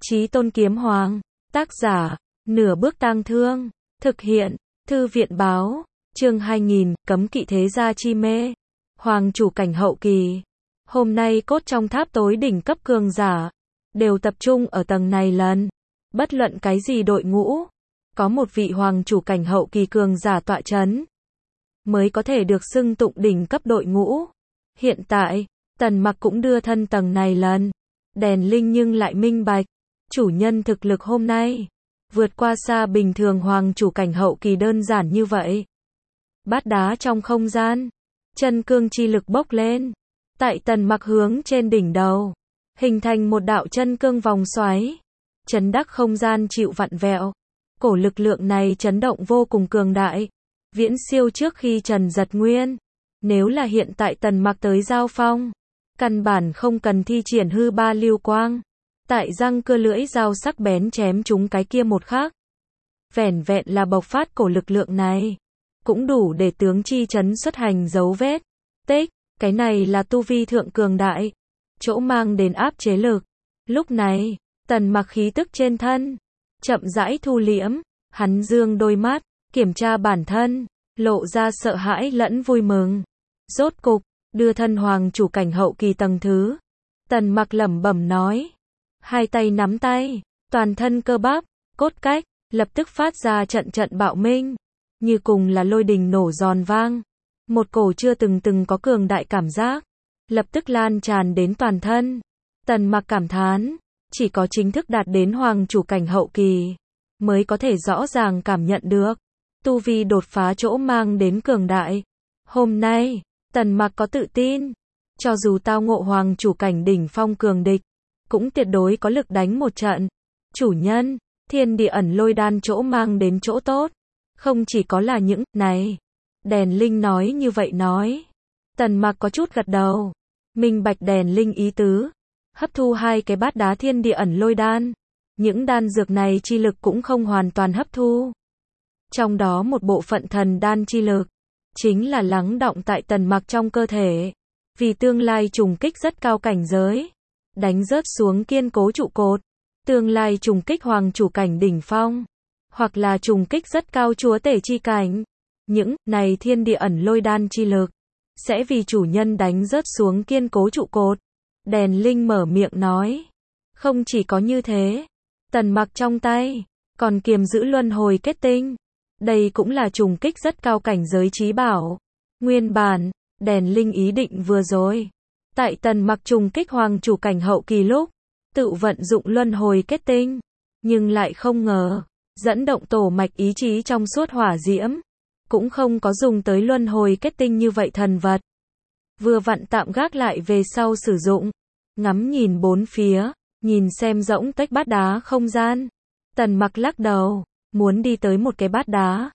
Chí Tôn Kiếm Hoàng, tác giả, Nửa Bước Tang Thương, thực hiện, Thư viện báo, chương 2000, cấm kỵ thế gia chi mê, Hoàng chủ cảnh hậu kỳ. Hôm nay cốt trong tháp tối đỉnh cấp cường giả, đều tập trung ở tầng này lần. Bất luận cái gì đội ngũ, có một vị hoàng chủ cảnh hậu kỳ cường giả tọa chấn, mới có thể được xưng tụng đỉnh cấp đội ngũ. Hiện tại, Tần Mặc cũng đưa thân tầng này lần. Đèn Linh nhưng lại minh bạch, chủ nhân thực lực hôm nay, vượt qua xa bình thường hoàng chủ cảnh hậu kỳ đơn giản như vậy. Bát đá trong không gian, chân cương chi lực bốc lên, tại Tần Mặc hướng trên đỉnh đầu, hình thành một đạo chân cương vòng xoáy, chấn đắc không gian chịu vặn vẹo. Cổ lực lượng này chấn động vô cùng cường đại, viễn siêu trước khi Trần Giật Nguyên. Nếu là hiện tại Tần Mặc tới giao phong, căn bản không cần thi triển hư ba lưu quang, tại răng cưa lưỡi dao sắc bén chém chúng cái kia một khắc. Vẻn vẹn là bộc phát cổ lực lượng này, cũng đủ để tướng chi chấn xuất hành dấu vết. Tích, cái này là tu vi thượng cường đại, chỗ mang đến áp chế lực. Lúc này, Tần Mặc khí tức trên thân, chậm rãi thu liễm, hắn dương đôi mắt, kiểm tra bản thân, lộ ra sợ hãi lẫn vui mừng. Rốt cục, đưa thân hoàng chủ cảnh hậu kỳ tầng thứ. Tần Mặc lẩm bẩm nói, hai tay nắm tay, toàn thân cơ bắp, cốt cách, lập tức phát ra trận trận bạo minh, như cùng là lôi đình nổ giòn vang. Một cổ chưa từng có cường đại cảm giác, lập tức lan tràn đến toàn thân. Tần Mặc cảm thán, chỉ có chính thức đạt đến hoàng chủ cảnh hậu kỳ, mới có thể rõ ràng cảm nhận được tu vi đột phá chỗ mang đến cường đại. Hôm nay, Tần Mặc có tự tin, cho dù tao ngộ hoàng chủ cảnh đỉnh phong cường địch, cũng tuyệt đối có lực đánh một trận. Chủ nhân, thiên địa ẩn lôi đan chỗ mang đến chỗ tốt, không chỉ có là những này. Đèn Linh nói như vậy nói. Tần Mặc có chút gật đầu, minh bạch Đèn Linh ý tứ, hấp thu hai cái bát đá thiên địa ẩn lôi đan. Những đan dược này chi lực cũng không hoàn toàn hấp thu. Trong đó một bộ phận thần đan chi lực, chính là lắng đọng tại Tần Mặc trong cơ thể, vì tương lai trùng kích rất cao cảnh giới, đánh rớt xuống kiên cố trụ cột, tương lai trùng kích hoàng chủ cảnh đỉnh phong, hoặc là trùng kích rất cao chúa tể chi cảnh. Những này thiên địa ẩn lôi đan chi lực, sẽ vì chủ nhân đánh rớt xuống kiên cố trụ cột. Đèn Linh mở miệng nói, không chỉ có như thế, Tần Mặc trong tay, còn kiềm giữ luân hồi kết tinh. Đây cũng là trùng kích rất cao cảnh giới chí bảo. Nguyên bản, Đèn Linh ý định vừa rồi, tại Tần Mặc trùng kích hoàng chủ cảnh hậu kỳ lúc, tự vận dụng luân hồi kết tinh, nhưng lại không ngờ, dẫn động tổ mạch ý chí trong suốt hỏa diễm, cũng không có dùng tới luân hồi kết tinh như vậy thần vật. Vừa vặn tạm gác lại về sau sử dụng, ngắm nhìn bốn phía, nhìn xem rỗng tách bát đá không gian. Tần Mặc lắc đầu, muốn đi tới một cái bát đá.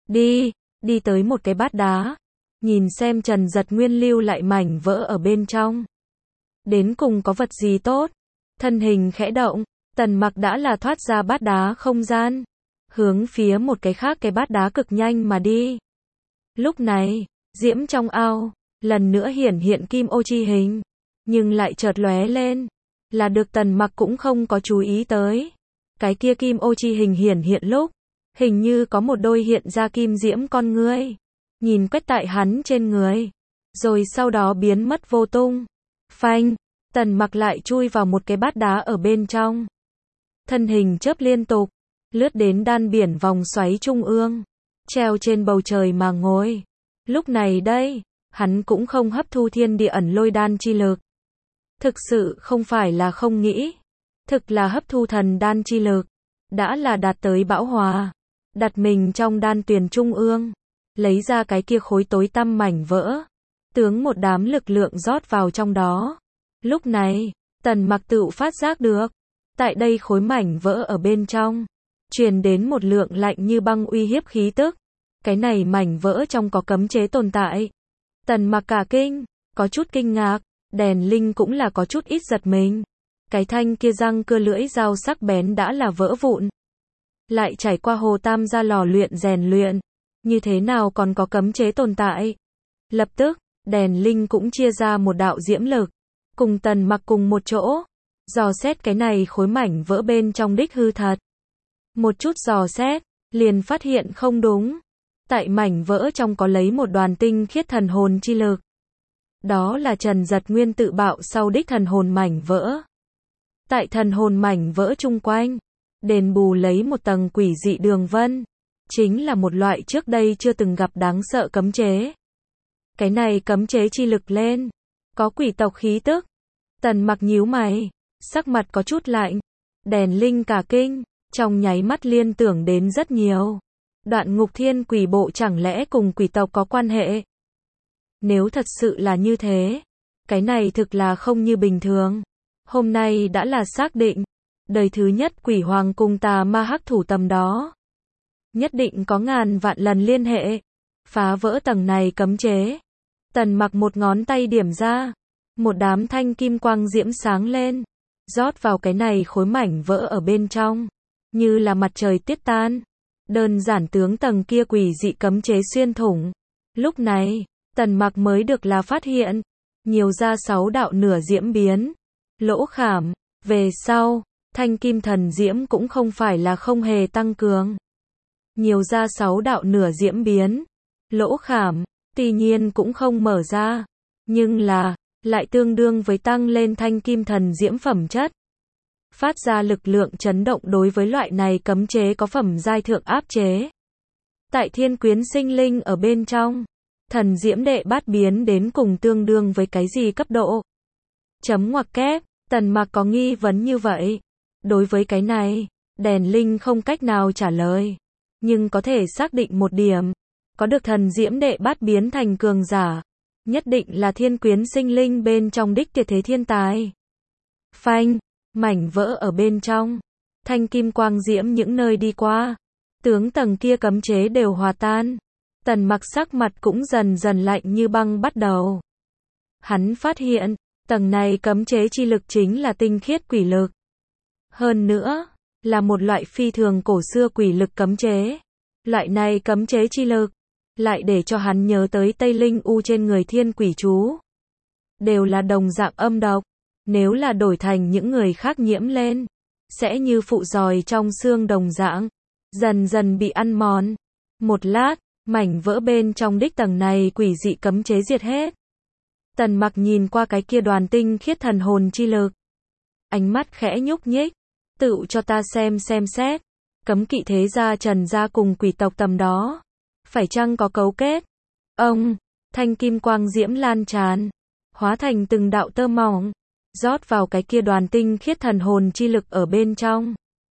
Đi tới một cái bát đá, nhìn xem Trần Giật Nguyên lưu lại mảnh vỡ ở bên trong. Đến cùng có vật gì tốt? Thân hình khẽ động, Tần Mặc đã là thoát ra bát đá không gian, hướng phía một cái khác cái bát đá cực nhanh mà đi. Lúc này, diễm trong ao, lần nữa hiển hiện kim ô chi hình, nhưng lại chợt lóe lên, là được Tần Mặc cũng không có chú ý tới. Cái kia kim ô chi hình hiển hiện lúc, hình như có một đôi hiện ra kim diễm con ngươi, nhìn quét tại hắn trên người, rồi sau đó biến mất vô tung. Phanh, Tần Mặc lại chui vào một cái bát đá ở bên trong. Thân hình chớp liên tục, lướt đến đan biển vòng xoáy trung ương, treo trên bầu trời mà ngồi. Lúc này đây, hắn cũng không hấp thu thiên địa ẩn lôi đan chi lực. Thực sự không phải là không nghĩ, thực là hấp thu thần đan chi lực, đã là đạt tới bão hòa, đặt mình trong đan tuyền trung ương, lấy ra cái kia khối tối tăm mảnh vỡ, tướng một đám lực lượng rót vào trong đó. Lúc này, Tần Mặc tự phát giác được, tại đây khối mảnh vỡ ở bên trong, truyền đến một lượng lạnh như băng uy hiếp khí tức. Cái này mảnh vỡ trong có cấm chế tồn tại. Tần Mặc cả kinh, có chút kinh ngạc, Đèn Linh cũng là có chút ít giật mình. Cái thanh kia răng cưa lưỡi dao sắc bén đã là vỡ vụn, lại trải qua Hồ Tam gia lò luyện rèn luyện, như thế nào còn có cấm chế tồn tại. Lập tức, Đèn Linh cũng chia ra một đạo diễm lực, cùng Tần Mặc cùng một chỗ, Dò xét cái này khối mảnh vỡ bên trong đích hư thật. Một chút dò xét, liền phát hiện không đúng. Tại mảnh vỡ trong có lấy một đoàn tinh khiết thần hồn chi lực. Đó là Trần Giật Nguyên tự bạo sau đích thần hồn mảnh vỡ. Tại thần hồn mảnh vỡ chung quanh, đền bù lấy một tầng quỷ dị đường vân. Chính là một loại trước đây chưa từng gặp đáng sợ cấm chế. Cái này cấm chế chi lực lên, có quỷ tộc khí tức. Tần Mặc nhíu mày, sắc mặt có chút lạnh. Đèn linh cả kinh, trong nháy mắt liên tưởng đến rất nhiều. Đoạn Ngục Thiên Quỷ Bộ chẳng lẽ cùng quỷ tộc có quan hệ? Nếu thật sự là như thế, cái này thực là không như bình thường. Hôm nay đã là xác định, đời thứ nhất quỷ hoàng cùng tà ma hắc thủ tầm đó. Nhất định có ngàn vạn lần liên hệ. Phá vỡ tầng này cấm chế. Tần Mặc một ngón tay điểm ra. Một đám thanh kim quang diễm sáng lên. Rót vào cái này khối mảnh vỡ ở bên trong. Như là mặt trời tiết tan. Đơn giản tướng tầng kia quỷ dị cấm chế xuyên thủng. Lúc này, Tần Mặc mới được là phát hiện. Nhiều ra 6 đạo nửa diễm biến. Lỗ khảm. Về sau, thanh kim thần diễm cũng không phải là không hề tăng cường. Nhiều ra 6 đạo nửa diễm biến. Lỗ khảm, tuy nhiên cũng không mở ra. Nhưng là, lại tương đương với tăng lên thanh kim thần diễm phẩm chất. Phát ra lực lượng chấn động đối với loại này cấm chế có phẩm giai thượng áp chế. Tại thiên quyến sinh linh ở bên trong, thần diễm đệ bát biến đến cùng tương đương với cái gì cấp độ? Chấm ngoặc kép, Tần Mặc có nghi vấn như vậy. Đối với cái này, đèn linh không cách nào trả lời. Nhưng có thể xác định một điểm. Có được thần diễm đệ bát biến thành cường giả. Nhất định là thiên quyến sinh linh bên trong đích tuyệt thế thiên tài. Phanh, mảnh vỡ ở bên trong. Thanh kim quang diễm những nơi đi qua. Tướng tầng kia cấm chế đều hòa tan. Tần Mặc sắc mặt cũng dần dần lạnh như băng bắt đầu. Hắn phát hiện, tầng này cấm chế chi lực chính là tinh khiết quỷ lực. Hơn nữa, là một loại phi thường cổ xưa quỷ lực cấm chế. Loại này cấm chế chi lực, lại để cho hắn nhớ tới Tây Linh U trên người thiên quỷ chú. Đều là đồng dạng âm độc. Nếu là đổi thành những người khác nhiễm lên, sẽ như phụ giòi trong xương đồng dạng, dần dần bị ăn mòn. Một lát, mảnh vỡ bên trong đích tầng này quỷ dị cấm chế diệt hết. Tần Mặc nhìn qua cái kia đoàn tinh khiết thần hồn chi lực. Ánh mắt khẽ nhúc nhích. Tự cho ta xem xét. Cấm kỵ thế gia Trần gia cùng quỷ tộc tầm đó. Phải chăng có cấu kết? Ông, thanh kim quang diễm lan tràn. Hóa thành từng đạo tơ mỏng. Rót vào cái kia đoàn tinh khiết thần hồn chi lực ở bên trong.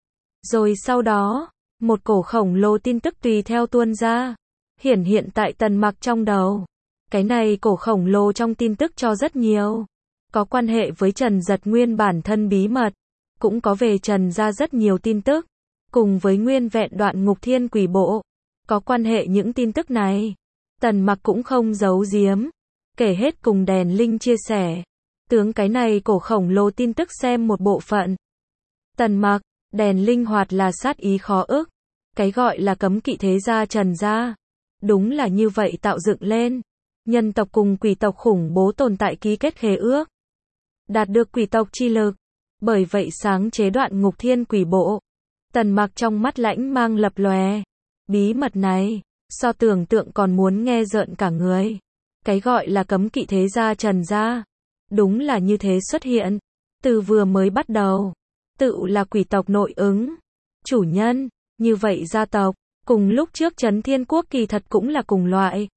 Rồi sau đó, một cổ khổng lồ tin tức tùy theo tuôn ra. Hiện tại Tần Mặc trong đầu. Cái này cổ khổng lồ trong tin tức cho rất nhiều. Có quan hệ với Trần Giật Nguyên bản thân bí mật. Cũng có về Trần gia rất nhiều tin tức. Cùng với nguyên vẹn Đoạn Ngục Thiên Quỷ Bộ. Có quan hệ những tin tức này. Tần Mặc cũng không giấu giếm. Kể hết cùng đèn linh chia sẻ. Tướng cái này cổ khổng lồ tin tức xem một bộ phận. Tần Mặc, đèn linh hoạt là sát ý khó ức. Cái gọi là cấm kỵ thế gia Trần gia. Đúng là như vậy tạo dựng lên. Nhân tộc cùng quỷ tộc khủng bố tồn tại ký kết khế ước. Đạt được quỷ tộc chi lực. Bởi vậy sáng chế Đoạn Ngục Thiên Quỷ Bộ. Tần Mặc trong mắt lãnh mang lập lòe. Bí mật này, so tưởng tượng còn muốn nghe rợn cả người. Cái gọi là cấm kỵ thế gia Trần gia. Đúng là như thế xuất hiện. Từ vừa mới bắt đầu. Tự là quỷ tộc nội ứng. Chủ nhân, như vậy gia tộc. Cùng lúc trước Trấn Thiên Quốc kỳ thật cũng là cùng loại.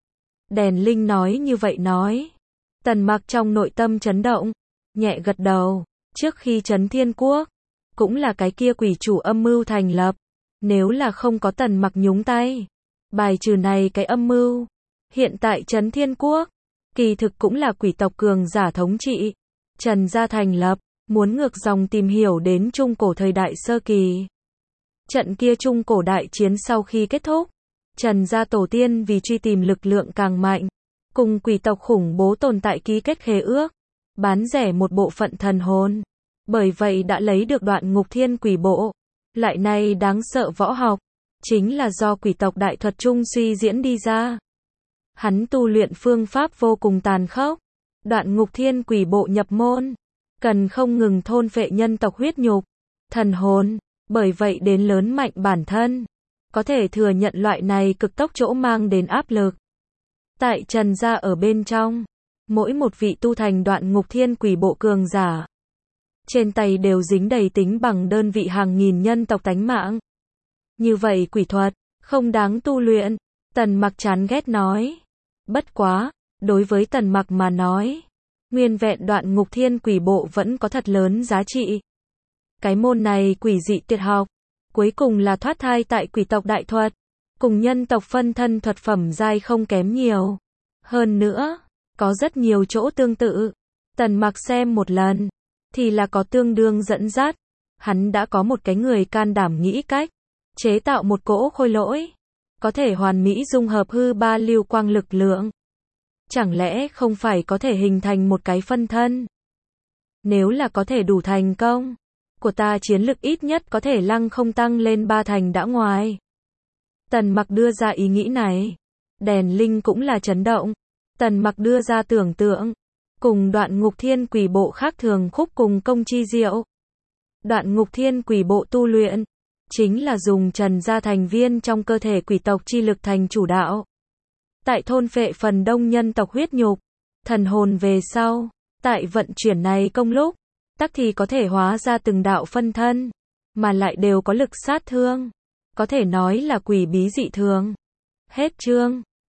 Đèn linh nói như vậy nói. Tần Mặc trong nội tâm chấn động. Nhẹ gật đầu. Trước khi Trấn Thiên Quốc. Cũng là cái kia quỷ chủ âm mưu thành lập. Nếu là không có Tần Mặc nhúng tay. Bài trừ này cái âm mưu. Hiện tại Trấn Thiên Quốc. Kỳ thực cũng là quỷ tộc cường giả thống trị. Trần gia thành lập. Muốn ngược dòng tìm hiểu đến Trung Cổ thời đại sơ kỳ. Trận kia Trung Cổ đại chiến sau khi kết thúc. Trần gia tổ tiên vì truy tìm lực lượng càng mạnh. Cùng quỷ tộc khủng bố tồn tại ký kết khế ước. Bán rẻ một bộ phận thần hồn. Bởi vậy đã lấy được Đoạn Ngục Thiên Quỷ Bộ. Loại này đáng sợ võ học. Chính là do quỷ tộc đại thuật trung suy diễn đi ra. Hắn tu luyện phương pháp vô cùng tàn khốc. Đoạn Ngục Thiên Quỷ Bộ nhập môn. cần không ngừng thôn phệ nhân tộc huyết nhục, thần hồn, bởi vậy đến lớn mạnh bản thân, có thể thừa nhận loại này cực tốc chỗ mang đến áp lực. Tại Trần gia ở bên trong, mỗi một vị tu thành Đoạn Ngục Thiên Quỷ Bộ cường giả, trên tay đều dính đầy tính bằng đơn vị hàng nghìn nhân tộc tánh mạng. Như vậy quỷ thuật, không đáng tu luyện, Tần Mặc chán ghét nói. Bất quá, đối với Tần Mặc mà nói, nguyên vẹn Đoạn Ngục Thiên Quỷ Bộ vẫn có thật lớn giá trị. Cái môn này quỷ dị tuyệt học, cuối cùng là thoát thai tại quỷ tộc đại thuật, cùng nhân tộc phân thân thuật phẩm giai không kém nhiều. Hơn nữa, có rất nhiều chỗ tương tự. Tần Mặc xem một lần, thì là có tương đương dẫn dắt. Hắn đã có một cái người can đảm nghĩ cách, chế tạo một cỗ khôi lỗi, có thể hoàn mỹ dung hợp hư ba lưu quang lực lượng. Chẳng lẽ không phải có thể hình thành một cái phân thân? Nếu là có thể đủ thành công, của ta chiến lực ít nhất có thể lăng không tăng lên 3 thành đã ngoài. Tần Mặc đưa ra ý nghĩ này. Đèn Linh cũng là chấn động. Tần Mặc đưa ra tưởng tượng, cùng Đoạn Ngục Thiên Quỷ Bộ khác thường khúc cùng công chi diệu. Đoạn Ngục Thiên Quỷ Bộ tu luyện, chính là dùng Trần gia thành viên trong cơ thể quỷ tộc chi lực thành chủ đạo. Tại thôn phệ phần đông nhân tộc huyết nhục, thần hồn về sau, tại vận chuyển này công lúc, tắc thì có thể hóa ra từng đạo phân thân, mà lại đều có lực sát thương. Có thể nói là quỷ bí dị thường. Hết chương.